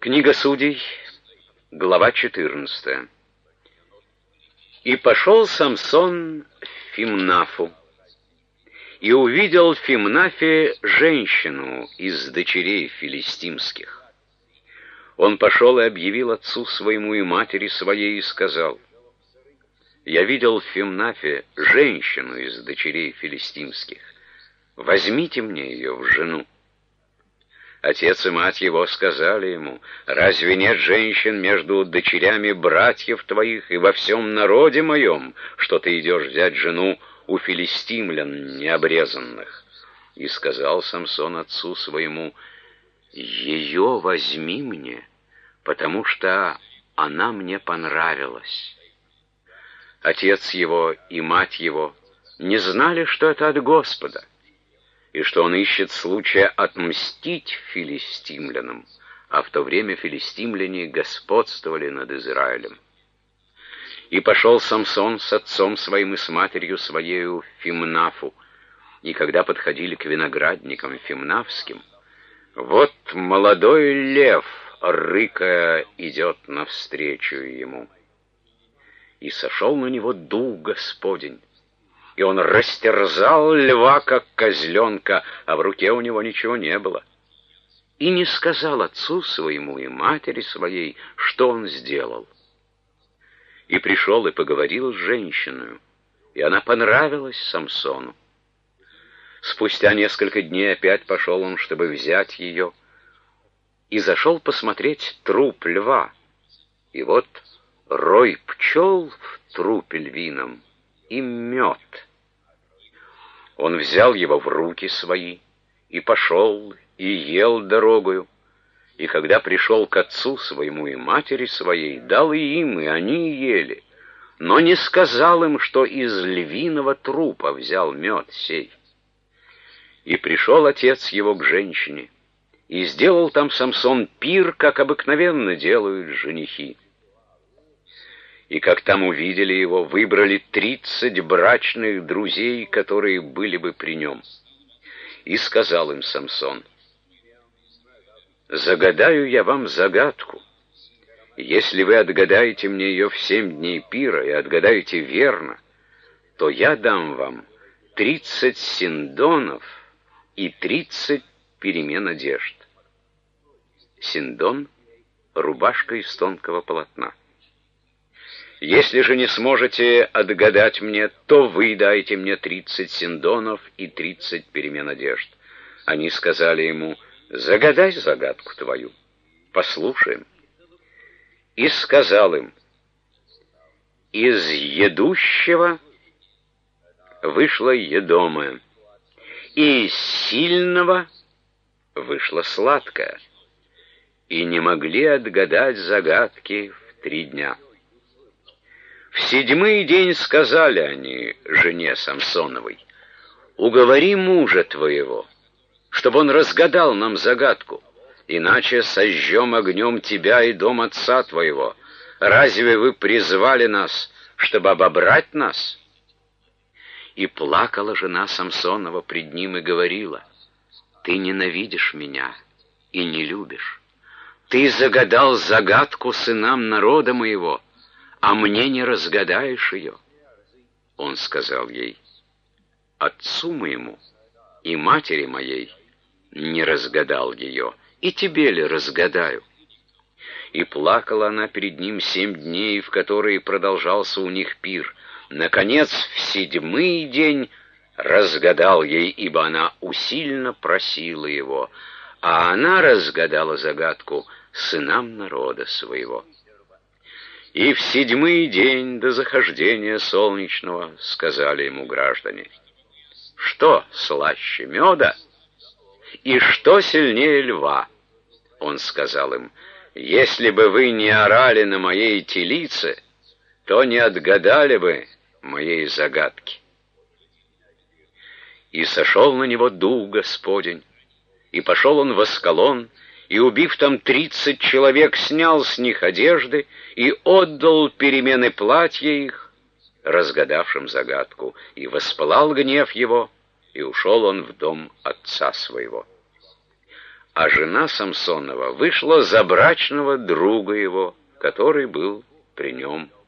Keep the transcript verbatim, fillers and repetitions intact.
Книга Судей, глава четырнадцатая. «И пошел Самсон в Фимнафу, и увидел в Фимнафе женщину из дочерей филистимских. Он пошел и объявил отцу своему и матери своей, и сказал: я видел в Фимнафе женщину из дочерей филистимских, возьмите мне ее в жену. Отец и мать его сказали ему: разве нет женщин между дочерями братьев твоих и во всем народе моем, что ты идешь взять жену у филистимлян необрезанных? И сказал Самсон отцу своему: ее возьми мне, потому что она мне понравилась. Отец его и мать его не знали, что это от Господа, и что он ищет случая отмстить филистимлянам, а в то время филистимляне господствовали над Израилем. И пошел Самсон с отцом своим и с матерью своею в Фимнафу, и когда подходили к виноградникам фимнафским, вот молодой лев, рыкая, идет навстречу ему. И сошел на него дух Господень, и он растерзал льва, как козленка, а в руке у него ничего не было. И не сказал отцу своему и матери своей, что он сделал. И пришел и поговорил с женщиной, и она понравилась Самсону. Спустя несколько дней опять пошел он, чтобы взять ее, и зашел посмотреть труп льва. И вот рой пчел в трупе львином и мед. Он взял его в руки свои и пошел, и ел дорогою. И когда пришел к отцу своему и матери своей, дал и им, и они ели, но не сказал им, что из львиного трупа взял мед сей. И пришел отец его к женщине, и сделал там Самсон пир, как обыкновенно делают женихи. И как там увидели его, выбрали тридцать брачных друзей, которые были бы при нем. И сказал им Самсон: загадаю я вам загадку. Если вы отгадаете мне ее в семь дней пира и отгадаете верно, то я дам вам тридцать синдонов и тридцать перемен одежд. Синдон — рубашка из тонкого полотна. Если же не сможете отгадать мне, то вы дайте мне тридцать синдонов и тридцать перемен одежд. Они сказали ему: загадай загадку твою, послушаем. И сказал им: из едущего вышло едомое, и из сильного вышло сладкое, и не могли отгадать загадки в три дня. В седьмой день сказали они жене Самсоновой: уговори мужа твоего, чтобы он разгадал нам загадку, иначе сожжем огнем тебя и дом отца твоего. Разве вы призвали нас, чтобы обобрать нас? И плакала жена Самсонова пред ним и говорила: ты ненавидишь меня и не любишь. Ты загадал загадку сынам народа моего, а мне не разгадаешь ее. Он сказал ей: отцу моему и матери моей не разгадал ее, и тебе ли разгадаю? И плакала она перед ним семь дней, в которые продолжался у них пир. Наконец, в седьмой день разгадал ей, ибо она усильно просила его, а она разгадала загадку сынам народа своего. И в седьмой день до захождения солнечного сказали ему граждане: что слаще меда и что сильнее льва? Он сказал им: если бы вы не орали на моей телице, то не отгадали бы моей загадки. И сошел на него дух Господень, и пошел он в Аскалон, и, убив там тридцать человек, снял с них одежды и отдал перемены платья их, разгадавшим загадку, и воспылал гнев его, и ушел он в дом отца своего. а жена Самсонова вышла за брачного друга его, который был при нем.